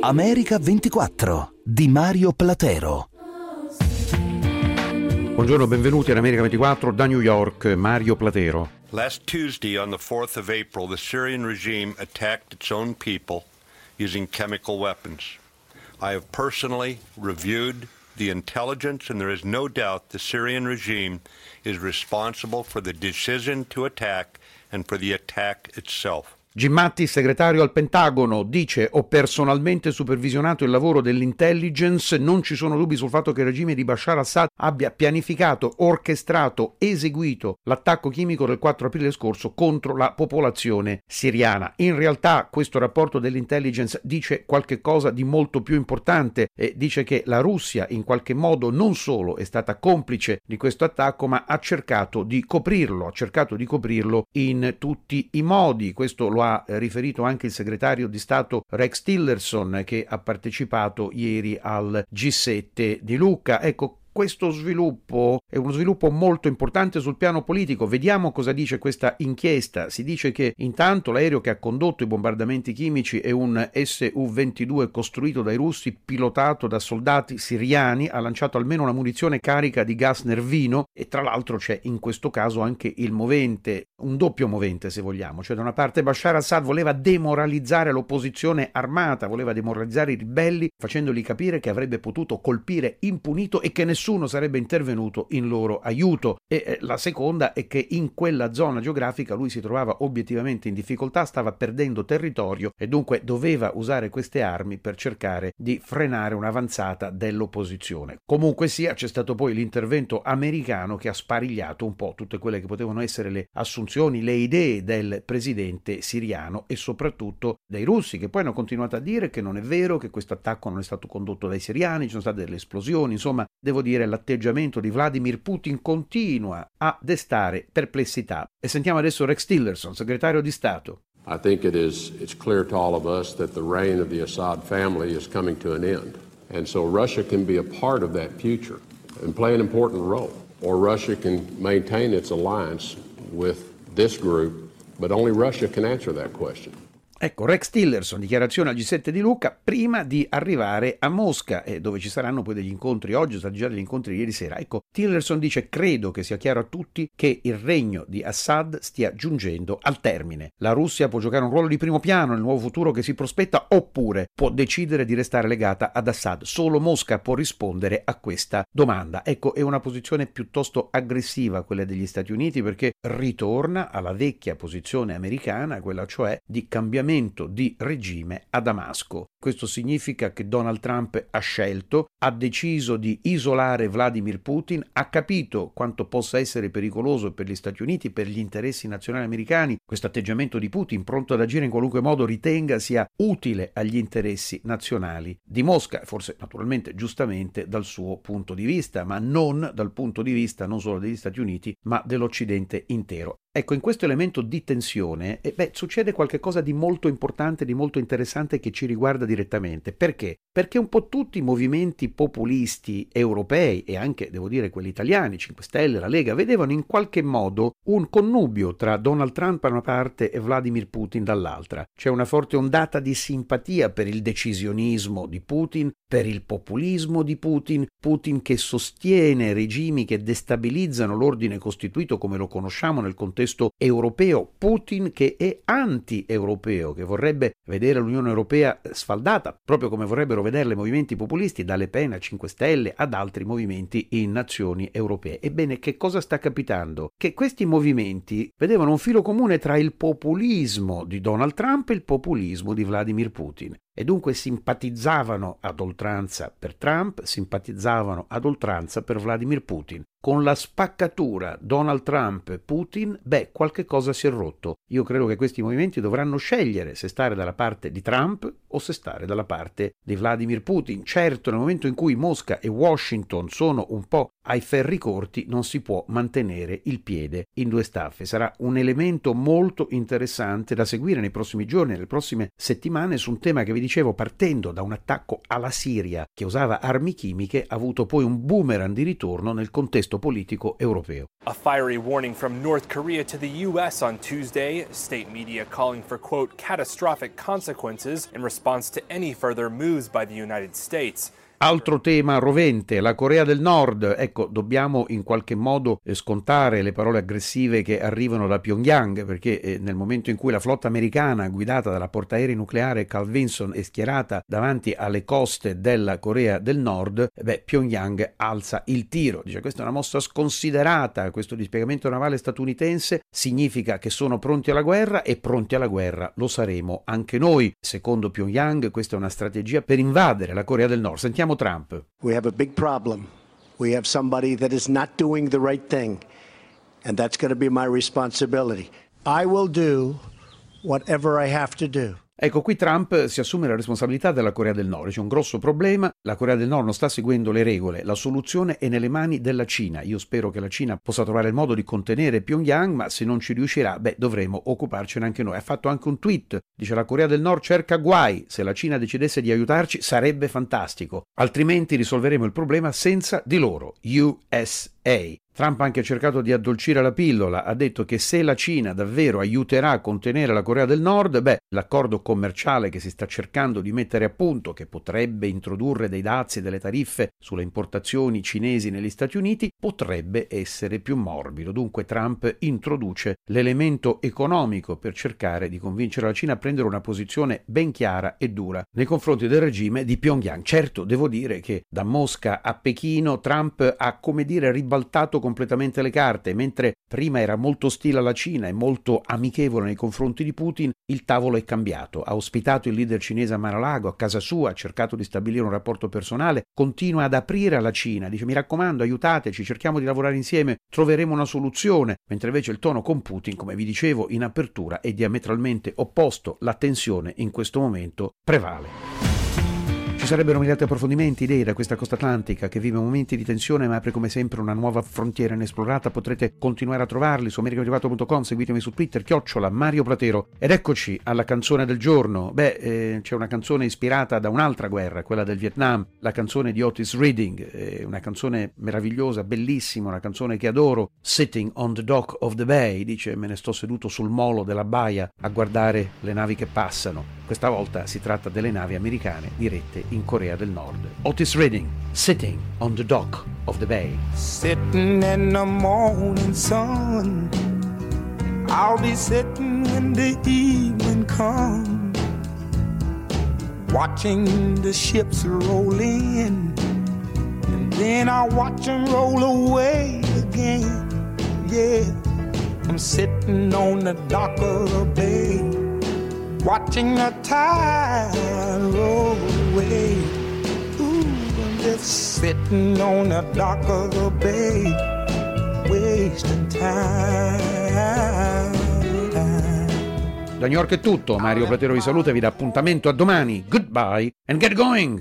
America 24 di Mario Platero. Buongiorno, benvenuti ad America 24 da New York, Mario Platero. Last Tuesday, on the 4th of April, the Syrian regime attacked its own people using chemical weapons. I have personally reviewed the intelligence, and there is no doubt the Syrian regime is responsible for the decision to attack and for the attack itself. Jim Mattis, segretario al Pentagono, dice: ho personalmente supervisionato il lavoro dell'intelligence, non ci sono dubbi sul fatto che il regime di Bashar Assad abbia pianificato, orchestrato, eseguito l'attacco chimico del 4 aprile scorso contro la popolazione siriana. In realtà questo rapporto dell'intelligence dice qualche cosa di molto più importante e dice che la Russia in qualche modo non solo è stata complice di questo attacco, ma ha cercato di coprirlo in tutti i modi. Questo lo ha riferito anche il segretario di Stato Rex Tillerson, che ha partecipato ieri al G7 di Lucca. Ecco, questo sviluppo è uno sviluppo molto importante sul piano politico. Vediamo cosa dice questa inchiesta. Si dice che intanto l'aereo che ha condotto i bombardamenti chimici è un Su-22 costruito dai russi, pilotato da soldati siriani, ha lanciato almeno una munizione carica di gas nervino e tra l'altro c'è in questo caso anche il movente, un doppio movente se vogliamo. Cioè da una parte Bashar Assad voleva demoralizzare l'opposizione armata, voleva demoralizzare i ribelli facendogli capire che avrebbe potuto colpire impunito e che nessuno sarebbe intervenuto in loro aiuto, e la seconda è che in quella zona geografica lui si trovava obiettivamente in difficoltà, stava perdendo territorio e dunque doveva usare queste armi per cercare di frenare un'avanzata dell'opposizione. Comunque sia, c'è stato poi l'intervento americano che ha sparigliato un po' tutte quelle che potevano essere le assunzioni, le idee del presidente siriano e soprattutto dei russi, che poi hanno continuato a dire che non è vero, che questo attacco non è stato condotto dai siriani, ci sono state delle esplosioni. Insomma, devo dire, l'atteggiamento di Vladimir Putin continua a destare perplessità. E sentiamo adesso Rex Tillerson, segretario di Stato. I think it's clear to all of us that the reign of the Assad family is coming to an end. And so Russia can be a part of that future and play an important role. Or Russia can maintain its alliance with this group, but only Russia can answer that question. Ecco, Rex Tillerson, dichiarazione al G7 di Lucca prima di arrivare a Mosca, dove ci saranno poi degli incontri oggi, sono stati già degli incontri ieri sera. Ecco, Tillerson dice: credo che sia chiaro a tutti che il regno di Assad stia giungendo al termine. La Russia può giocare un ruolo di primo piano nel nuovo futuro che si prospetta, oppure può decidere di restare legata ad Assad. Solo Mosca può rispondere a questa domanda. Ecco, è una posizione piuttosto aggressiva quella degli Stati Uniti, perché ritorna alla vecchia posizione americana, quella cioè di cambiamento di regime a Damasco. Questo significa che Donald Trump ha deciso di isolare Vladimir Putin, ha capito quanto possa essere pericoloso per gli Stati Uniti, per gli interessi nazionali americani, questo atteggiamento di Putin, pronto ad agire in qualunque modo ritenga sia utile agli interessi nazionali di Mosca, forse naturalmente giustamente dal suo punto di vista, ma non dal punto di vista non solo degli Stati Uniti, ma dell'Occidente intero. Ecco, in questo elemento di tensione succede qualcosa di molto importante, di molto interessante che ci riguarda direttamente. Perché? Perché un po' tutti i movimenti populisti europei e anche, devo dire, quelli italiani, 5 Stelle, la Lega, vedevano in qualche modo un connubio tra Donald Trump da una parte e Vladimir Putin dall'altra. C'è una forte ondata di simpatia per il decisionismo di Putin, per il populismo di Putin che sostiene regimi che destabilizzano l'ordine costituito come lo conosciamo nel contesto europeo, Putin che è anti-europeo, che vorrebbe vedere l'Unione Europea sfaldata, proprio come vorrebbero vederle movimenti populisti, da Le Pen a 5 Stelle ad altri movimenti in nazioni europee. Ebbene, che cosa sta capitando? Che questi movimenti vedevano un filo comune tra il populismo di Donald Trump e il populismo di Vladimir Putin. E dunque simpatizzavano ad oltranza per Trump, simpatizzavano ad oltranza per Vladimir Putin. Con la spaccatura Donald Trump-Putin, qualche cosa si è rotto. Io credo che questi movimenti dovranno scegliere se stare dalla parte di Trump o se stare dalla parte di Vladimir Putin. Certo, nel momento in cui Mosca e Washington sono un po' ai ferri corti, non si può mantenere il piede in due staffe. Sarà un elemento molto interessante da seguire nei prossimi giorni, nelle prossime settimane, su un tema che dicevo, partendo da un attacco alla Siria che usava armi chimiche, ha avuto poi un boomerang di ritorno nel contesto politico europeo. A fiery warning from North Korea to the U.S. on Tuesday, state media calling for, quote, catastrophic consequences in response to any further moves by the United States. Altro tema rovente, la Corea del Nord. Ecco, dobbiamo in qualche modo scontare le parole aggressive che arrivano da Pyongyang, perché nel momento in cui la flotta americana guidata dalla portaerei nucleare Carl Vinson è schierata davanti alle coste della Corea del Nord, Pyongyang alza il tiro. Dice: questa è una mossa sconsiderata, questo dispiegamento navale statunitense significa che sono pronti alla guerra e pronti alla guerra lo saremo anche noi. Secondo Pyongyang questa è una strategia per invadere la Corea del Nord. Sentiamo Trump. We have a big problem. We have somebody that is not doing the right thing, and that's going to be my responsibility. I will do whatever I have to do. Ecco, qui Trump si assume la responsabilità della Corea del Nord. C'è un grosso problema, la Corea del Nord non sta seguendo le regole, la soluzione è nelle mani della Cina. Io spero che la Cina possa trovare il modo di contenere Pyongyang, ma se non ci riuscirà, dovremo occuparcene anche noi. Ha fatto anche un tweet, dice: la Corea del Nord cerca guai, se la Cina decidesse di aiutarci sarebbe fantastico, altrimenti risolveremo il problema senza di loro. USA. Trump ha anche cercato di addolcire la pillola, ha detto che se la Cina davvero aiuterà a contenere la Corea del Nord, l'accordo commerciale che si sta cercando di mettere a punto, che potrebbe introdurre dei dazi e delle tariffe sulle importazioni cinesi negli Stati Uniti, potrebbe essere più morbido. Dunque Trump introduce l'elemento economico per cercare di convincere la Cina a prendere una posizione ben chiara e dura nei confronti del regime di Pyongyang. Certo, devo dire che da Mosca a Pechino Trump ha, ribaltato completamente le carte. Mentre prima era molto ostile alla Cina e molto amichevole nei confronti di Putin, il tavolo è cambiato. Ha ospitato il leader cinese a Mar-a-Lago, a casa sua, ha cercato di stabilire un rapporto personale, continua ad aprire alla Cina, dice: mi raccomando, aiutateci, cerchiamo di lavorare insieme, troveremo una soluzione. Mentre invece il tono con Putin, come vi dicevo in apertura, è diametralmente opposto. La tensione in questo momento prevale. Ci sarebbero mirati approfondimenti, idee da questa costa atlantica che vive momenti di tensione ma apre come sempre una nuova frontiera inesplorata. Potrete continuare a trovarli su americaprivato.com, seguitemi su Twitter, @Mario Platero. Ed eccoci alla canzone del giorno. C'è una canzone ispirata da un'altra guerra, quella del Vietnam, la canzone di Otis Redding, una canzone meravigliosa, bellissima, una canzone che adoro. Sitting on the dock of the bay, dice: me ne sto seduto sul molo della baia a guardare le navi che passano. Questa volta si tratta delle navi americane dirette in Corea del Nord. Otis Redding, Sitting on the Dock of the Bay. Sitting in the morning sun, I'll be sitting when the evening comes, watching the ships roll in, and then I'll watch them roll away again. Yeah, I'm sitting on the dock of the bay, watching the tide roll away. Ooh, I'm just sitting on the dock of the bay, wasting time. Da New York è tutto, Mario Platero vi saluta e vi dà appuntamento a domani. Goodbye and get going!